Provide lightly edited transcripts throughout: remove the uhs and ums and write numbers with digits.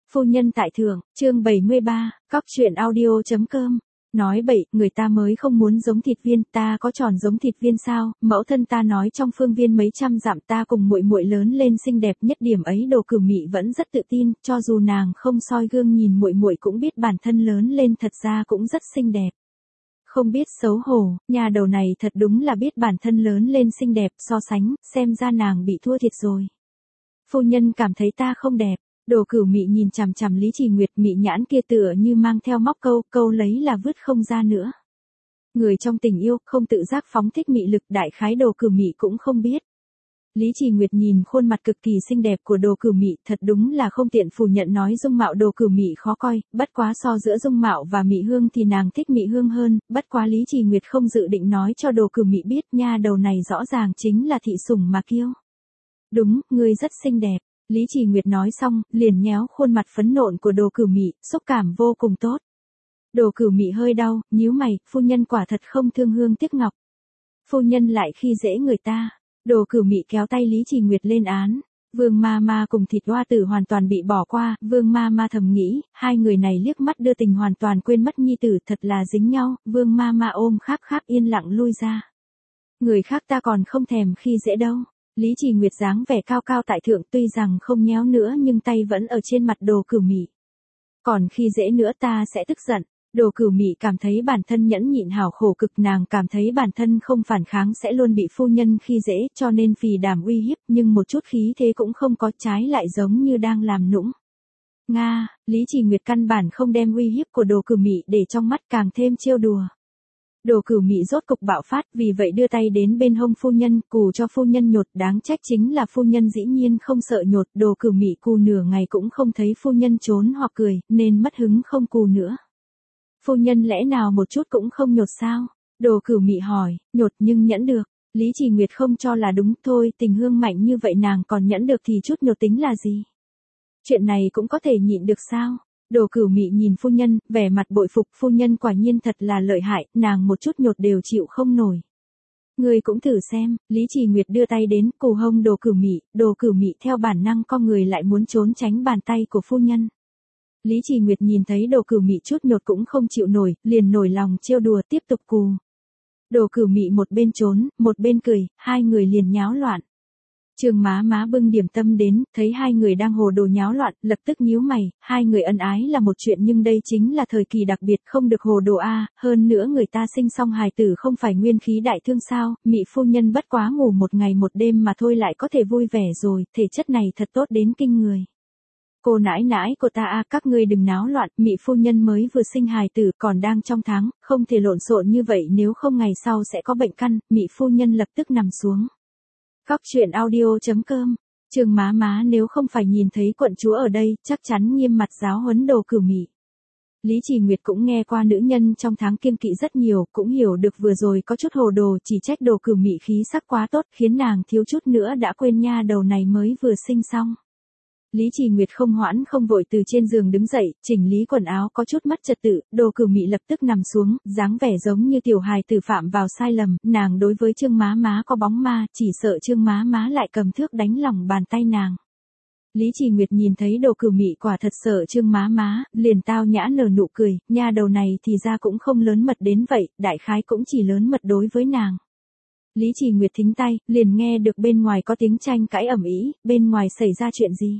Phu nhân tại thượng, chương 73, cóc truyện audio.com. Nói bậy, người ta mới không muốn giống thịt viên, ta có tròn giống thịt viên sao? Mẫu thân ta nói trong phương viên mấy trăm dặm ta cùng muội muội lớn lên xinh đẹp nhất, điểm ấy Đồ Cửu Mị vẫn rất tự tin, cho dù nàng không soi gương nhìn muội muội cũng biết bản thân lớn lên thật ra cũng rất xinh đẹp. Không biết xấu hổ, nhà đầu này thật đúng là biết bản thân lớn lên xinh đẹp, so sánh, xem ra nàng bị thua thiệt rồi. Phu nhân cảm thấy ta không đẹp. Đồ Cửu Mị nhìn chằm chằm Lý Trì Nguyệt, mị nhãn kia tựa như mang theo móc câu, câu lấy là vứt không ra nữa. Người trong tình yêu, không tự giác phóng thích mị lực, đại khái Đồ Cửu Mị cũng không biết. Lý Trì Nguyệt nhìn khuôn mặt cực kỳ xinh đẹp của Đồ Cửu Mị, thật đúng là không tiện phủ nhận nói dung mạo Đồ Cửu Mị khó coi, bất quá so giữa dung mạo và Mị Hương thì nàng thích Mị Hương hơn, bất quá Lý Trì Nguyệt không dự định nói cho Đồ Cửu Mị biết, nha đầu này rõ ràng chính là thị sủng mà kiêu. Đúng, ngươi rất xinh đẹp. Lý Trì Nguyệt nói xong, liền nhéo khuôn mặt phấn nộn của Đồ Cửu Mị, xúc cảm vô cùng tốt. Đồ Cửu Mị hơi đau, nhíu mày, phu nhân quả thật không thương hương tiếc ngọc. Phu nhân lại khi dễ người ta. Đồ Cửu Mị kéo tay Lý Trì Nguyệt lên án. Vương Ma Ma cùng Thịt Hoa Tử hoàn toàn bị bỏ qua, Vương Ma Ma thầm nghĩ, hai người này liếc mắt đưa tình hoàn toàn quên mất nhi tử, thật là dính nhau. Vương Ma Ma ôm Kháp Kháp yên lặng lui ra. Người khác ta còn không thèm khi dễ đâu. Lý Trì Nguyệt dáng vẻ cao cao tại thượng, tuy rằng không nhéo nữa nhưng tay vẫn ở trên mặt Đồ Cửu Mị. Còn khi dễ nữa ta sẽ tức giận. Đồ Cửu Mị cảm thấy bản thân nhẫn nhịn hảo khổ cực, nàng cảm thấy bản thân không phản kháng sẽ luôn bị phu nhân khi dễ, cho nên phì đàm uy hiếp, nhưng một chút khí thế cũng không có, trái lại giống như đang làm nũng. Nga, Lý Trì Nguyệt căn bản không đem uy hiếp của Đồ Cửu Mị để trong mắt, càng thêm trêu đùa. Đồ Cửu Mị rốt cục bạo phát, vì vậy đưa tay đến bên hông phu nhân, cù cho phu nhân nhột, đáng trách chính là phu nhân dĩ nhiên không sợ nhột, Đồ Cửu Mị cù nửa ngày cũng không thấy phu nhân trốn hoặc cười, nên mất hứng không cù nữa. Phu nhân lẽ nào một chút cũng không nhột sao? Đồ Cửu Mị hỏi, nhột nhưng nhẫn được. Lý Trì Nguyệt không cho là đúng, thôi tình hương mạnh như vậy nàng còn nhẫn được thì chút nhột tính là gì? Chuyện này cũng có thể nhịn được sao? Đồ Cửu Mị nhìn phu nhân, vẻ mặt bội phục, phu nhân quả nhiên thật là lợi hại, nàng một chút nhột đều chịu không nổi. Ngươi cũng thử xem. Lý Trì Nguyệt đưa tay đến cù hông Đồ Cửu Mị theo bản năng co người lại muốn trốn tránh bàn tay của phu nhân. Lý Trì Nguyệt nhìn thấy Đồ Cửu Mị chút nhột cũng không chịu nổi, liền nổi lòng trêu đùa tiếp tục cù. Đồ Cửu Mị một bên trốn, một bên cười, hai người liền nháo loạn. Trương Má Má bưng điểm tâm đến, thấy hai người đang hồ đồ nháo loạn, lập tức nhíu mày, hai người ân ái là một chuyện nhưng đây chính là thời kỳ đặc biệt, không được hồ đồ a, hơn nữa người ta sinh xong hài tử không phải nguyên khí đại thương sao, Mị phu nhân bất quá ngủ một ngày một đêm mà thôi lại có thể vui vẻ rồi, thể chất này thật tốt đến kinh người. Cô nãi nãi của ta a, các ngươi đừng náo loạn, Mị phu nhân mới vừa sinh hài tử còn đang trong tháng, không thể lộn xộn như vậy nếu không ngày sau sẽ có bệnh căn, Mị phu nhân lập tức nằm xuống. Cóc truyện audio.com. Trương Má Má nếu không phải nhìn thấy quận chúa ở đây, chắc chắn nghiêm mặt giáo huấn Đồ Cửu Mị. Lý Trì Nguyệt cũng nghe qua nữ nhân trong tháng kiêng kỵ rất nhiều, cũng hiểu được vừa rồi có chút hồ đồ, chỉ trách Đồ Cửu Mị khí sắc quá tốt, khiến nàng thiếu chút nữa đã quên nha đầu này mới vừa sinh xong. Lý Trì Nguyệt không hoãn không vội từ trên giường đứng dậy, chỉnh lý quần áo có chút mất trật tự, Đồ Cửu Mị lập tức nằm xuống, dáng vẻ giống như tiểu hài tử phạm vào sai lầm, nàng đối với Trương Má Má có bóng ma, chỉ sợ Trương Má Má lại cầm thước đánh lỏng bàn tay nàng. Lý Trì Nguyệt nhìn thấy Đồ Cửu Mị quả thật sợ Trương Má Má, liền tao nhã nở nụ cười, nha đầu này thì ra cũng không lớn mật đến vậy, đại khái cũng chỉ lớn mật đối với nàng. Lý Trì Nguyệt thính tay, liền nghe được bên ngoài có tiếng tranh cãi ầm ĩ, bên ngoài xảy ra chuyện gì?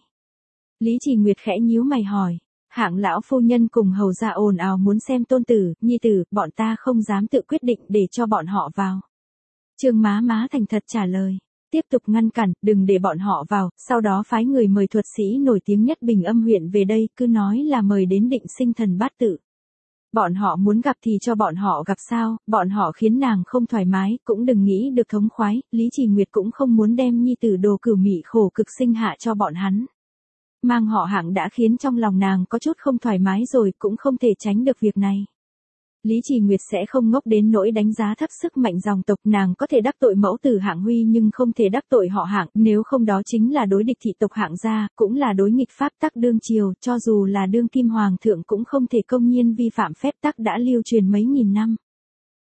Lý Trì Nguyệt khẽ nhíu mày hỏi, Hạng lão phu nhân cùng hầu gia ồn ào muốn xem tôn tử, nhi tử, bọn ta không dám tự quyết định để cho bọn họ vào. Trương Má Má thành thật trả lời, tiếp tục ngăn cản, đừng để bọn họ vào, sau đó phái người mời thuật sĩ nổi tiếng nhất Bình Âm huyện về đây, cứ nói là mời đến Định Sinh Thần Bát Tự. Bọn họ muốn gặp thì cho bọn họ gặp sao, bọn họ khiến nàng không thoải mái, cũng đừng nghĩ được thống khoái, Lý Trì Nguyệt cũng không muốn đem nhi tử Đồ Cửu Mị khổ cực sinh hạ cho bọn hắn. Mang họ Hạng đã khiến trong lòng nàng có chút không thoải mái rồi, cũng không thể tránh được việc này. Lý Trì Nguyệt sẽ không ngốc đến nỗi đánh giá thấp sức mạnh dòng tộc, nàng có thể đắc tội mẫu tử Hạng Huy nhưng không thể đắc tội họ Hạng, nếu không đó chính là đối địch thị tộc Hạng gia, cũng là đối nghịch pháp tắc đương triều, cho dù là đương kim hoàng thượng cũng không thể công nhiên vi phạm phép tắc đã lưu truyền mấy nghìn năm.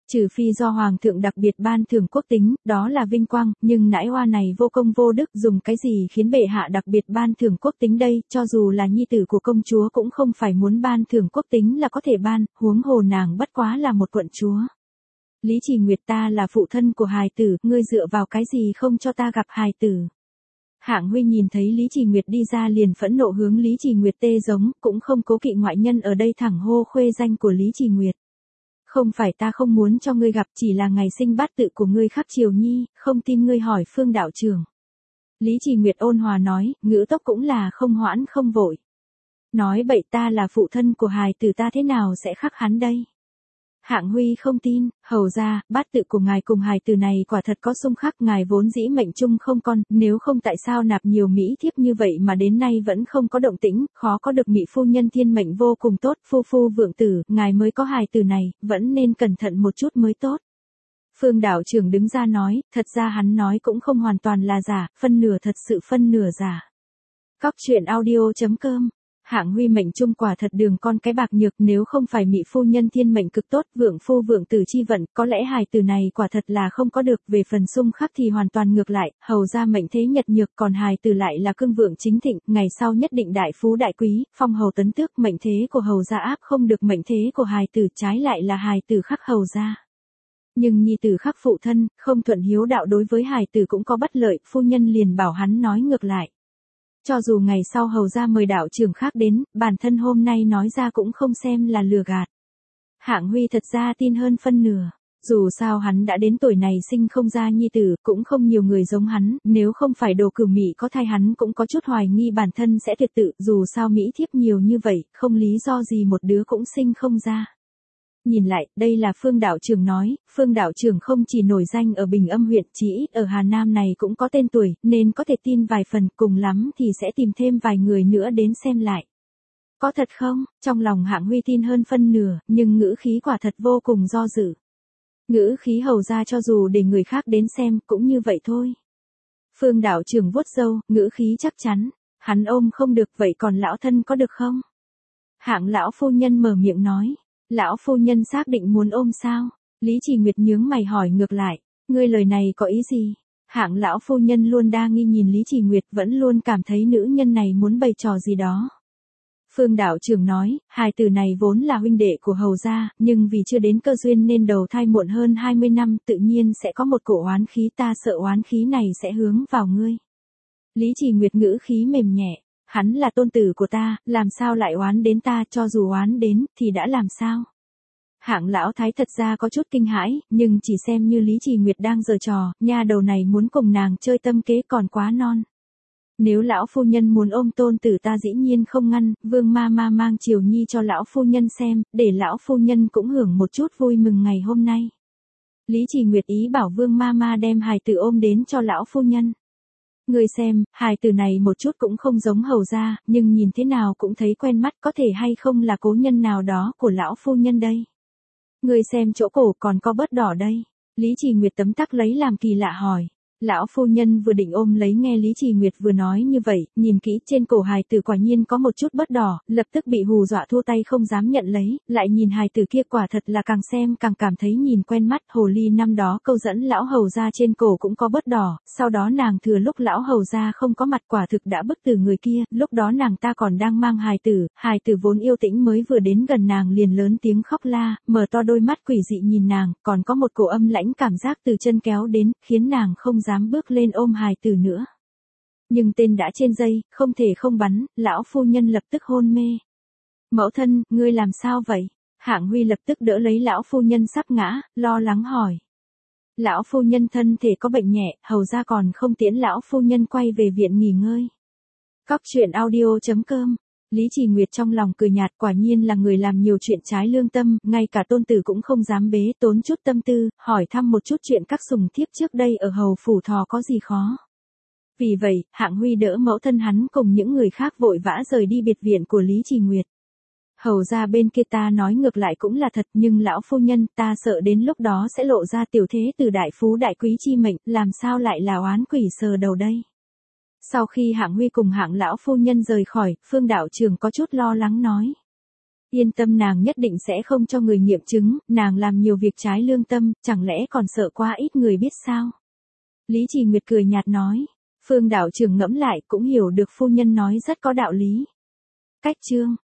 Trừ phi do hoàng thượng đặc biệt ban thưởng quốc tính, đó là vinh quang, nhưng nãi hoa này vô công vô đức, dùng cái gì khiến bệ hạ đặc biệt ban thưởng quốc tính đây, cho dù là nhi tử của công chúa cũng không phải muốn ban thưởng quốc tính là có thể ban, huống hồ nàng bất quá là một quận chúa. Lý Trì Nguyệt, ta là phụ thân của hài tử, ngươi dựa vào cái gì không cho ta gặp hài tử. Hạng Huy nhìn thấy Lý Trì Nguyệt đi ra liền phẫn nộ hướng Lý Trì Nguyệt tê giống, cũng không cố kỵ ngoại nhân ở đây thẳng hô khuê danh của Lý Trì Nguyệt. Không phải ta không muốn cho ngươi gặp, chỉ là ngày sinh bát tự của ngươi khắc chiều nhi, không tin ngươi hỏi Phương đạo trưởng. Lý Trì Nguyệt ôn hòa nói, ngữ tốc cũng là không hoãn không vội. Nói bậy, ta là phụ thân của hài tử, ta thế nào sẽ khắc hắn đây? Hạng Huy không tin, hầu ra, bát tự của ngài cùng hài tử này quả thật có xung khắc, ngài vốn dĩ mệnh chung không con, nếu không tại sao nạp nhiều mỹ thiếp như vậy mà đến nay vẫn không có động tĩnh, khó có được mỹ phu nhân thiên mệnh vô cùng tốt, phu phu vượng tử, ngài mới có hài tử này, vẫn nên cẩn thận một chút mới tốt. Phương đạo trưởng đứng ra nói, thật ra hắn nói cũng không hoàn toàn là giả, phân nửa thật sự phân nửa giả. Cóc truyện audio.com. Hạng Huy mệnh chung quả thật đường con cái bạc nhược, nếu không phải mỹ phu nhân thiên mệnh cực tốt, vượng phu vượng tử chi vận, có lẽ hài tử này quả thật là không có được, về phần xung khắc thì hoàn toàn ngược lại, hầu ra mệnh thế nhật nhược, còn hài tử lại là cương vượng chính thịnh, ngày sau nhất định đại phú đại quý, phong hầu tấn tước, mệnh thế của hầu gia áp không được mệnh thế của hài tử, trái lại là hài tử khắc hầu gia. Nhưng nhi tử khắc phụ thân, không thuận hiếu đạo đối với hài tử cũng có bất lợi, phu nhân liền bảo hắn nói ngược lại. Cho dù ngày sau hầu ra mời đạo trưởng khác đến, bản thân hôm nay nói ra cũng không xem là lừa gạt. Hạng Huy thật ra tin hơn phân nửa. Dù sao hắn đã đến tuổi này sinh không ra nhi tử, cũng không nhiều người giống hắn, nếu không phải đồ cửu mỹ có thai hắn cũng có chút hoài nghi bản thân sẽ tuyệt tự, dù sao mỹ thiếp nhiều như vậy, không lý do gì một đứa cũng sinh không ra. Nhìn lại, đây là Phương đạo trưởng nói, Phương đạo trưởng không chỉ nổi danh ở Bình Âm huyện, chỉ ít ở Hà Nam này cũng có tên tuổi, nên có thể tin vài phần, cùng lắm thì sẽ tìm thêm vài người nữa đến xem lại. Có thật không? Trong lòng Hạng Huy tin hơn phân nửa, nhưng ngữ khí quả thật vô cùng do dự. Ngữ khí hầu ra cho dù để người khác đến xem, cũng như vậy thôi. Phương đạo trưởng vuốt râu, ngữ khí chắc chắn, hắn ôm không được, vậy còn lão thân có được không? Hạng lão phu nhân mở miệng nói. Lão phu nhân xác định muốn ôm sao? Lý Trì Nguyệt nhướng mày hỏi ngược lại, ngươi lời này có ý gì? Hạng lão phu nhân luôn đa nghi nhìn Lý Trì Nguyệt, vẫn luôn cảm thấy nữ nhân này muốn bày trò gì đó. Phương đạo trưởng nói, hài tử này vốn là huynh đệ của hầu gia, nhưng vì chưa đến cơ duyên nên đầu thai muộn hơn 20 năm, tự nhiên sẽ có một cổ oán khí, ta sợ oán khí này sẽ hướng vào ngươi. Lý Trì Nguyệt ngữ khí mềm nhẹ. Hắn là tôn tử của ta, làm sao lại oán đến ta, cho dù oán đến, thì đã làm sao? Hạng lão thái thật ra có chút kinh hãi, nhưng chỉ xem như Lý Trì Nguyệt đang giở trò, nha đầu này muốn cùng nàng chơi tâm kế còn quá non. Nếu lão phu nhân muốn ôm tôn tử ta dĩ nhiên không ngăn, Vương ma ma mang Triều Nhi cho lão phu nhân xem, để lão phu nhân cũng hưởng một chút vui mừng ngày hôm nay. Lý Trì Nguyệt ý bảo Vương ma ma đem hài tử ôm đến cho lão phu nhân. Người xem, hài tử này một chút cũng không giống hầu ra, nhưng nhìn thế nào cũng thấy quen mắt, có thể hay không là cố nhân nào đó của lão phu nhân đây. Người xem chỗ cổ còn có bớt đỏ đây. Lý Trì Nguyệt tấm tắc lấy làm kỳ lạ hỏi. Lão phu nhân vừa định ôm lấy nghe Lý Trì Nguyệt vừa nói như vậy, nhìn kỹ trên cổ hài tử quả nhiên có một chút bớt đỏ, lập tức bị hù dọa thua tay không dám nhận lấy, lại nhìn hài tử kia quả thật là càng xem càng cảm thấy nhìn quen mắt, hồ ly năm đó câu dẫn lão hầu ra trên cổ cũng có bớt đỏ, sau đó nàng thừa lúc lão hầu ra không có mặt quả thực đã bức từ người kia, lúc đó nàng ta còn đang mang hài tử vốn yêu tĩnh mới vừa đến gần nàng liền lớn tiếng khóc la, mở to đôi mắt quỷ dị nhìn nàng, còn có một cổ âm lãnh cảm giác từ chân kéo đến, khiến nàng không dám bước lên ôm hài tử nữa. Nhưng tên đã trên dây, không thể không bắn, lão phu nhân lập tức hôn mê. Mẫu thân, ngươi làm sao vậy? Hạng Huy lập tức đỡ lấy lão phu nhân sắp ngã, lo lắng hỏi. Lão phu nhân thân thể có bệnh nhẹ, hầu ra còn không tiễn lão phu nhân quay về viện nghỉ ngơi. Cóc truyện audio.com. Lý Trì Nguyệt trong lòng cười nhạt, quả nhiên là người làm nhiều chuyện trái lương tâm, ngay cả tôn tử cũng không dám bế, tốn chút tâm tư, hỏi thăm một chút chuyện các sùng thiếp trước đây ở hầu phủ Thò có gì khó. Vì vậy, Hạng Huy đỡ mẫu thân hắn cùng những người khác vội vã rời đi biệt viện của Lý Trì Nguyệt. Hầu ra bên kia ta nói ngược lại cũng là thật, nhưng lão phu nhân, ta sợ đến lúc đó sẽ lộ ra tiểu thế từ đại phú đại quý chi mệnh, làm sao lại là oán quỷ sờ đầu đây. Sau khi Hạng Huy cùng Hạng lão phu nhân rời khỏi, Phương đạo trưởng có chút lo lắng nói. Yên tâm, nàng nhất định sẽ không cho người nghiệm chứng, nàng làm nhiều việc trái lương tâm, chẳng lẽ còn sợ quá ít người biết sao? Lý Trì Nguyệt cười nhạt nói. Phương đạo trưởng ngẫm lại cũng hiểu được phu nhân nói rất có đạo lý. Cách chương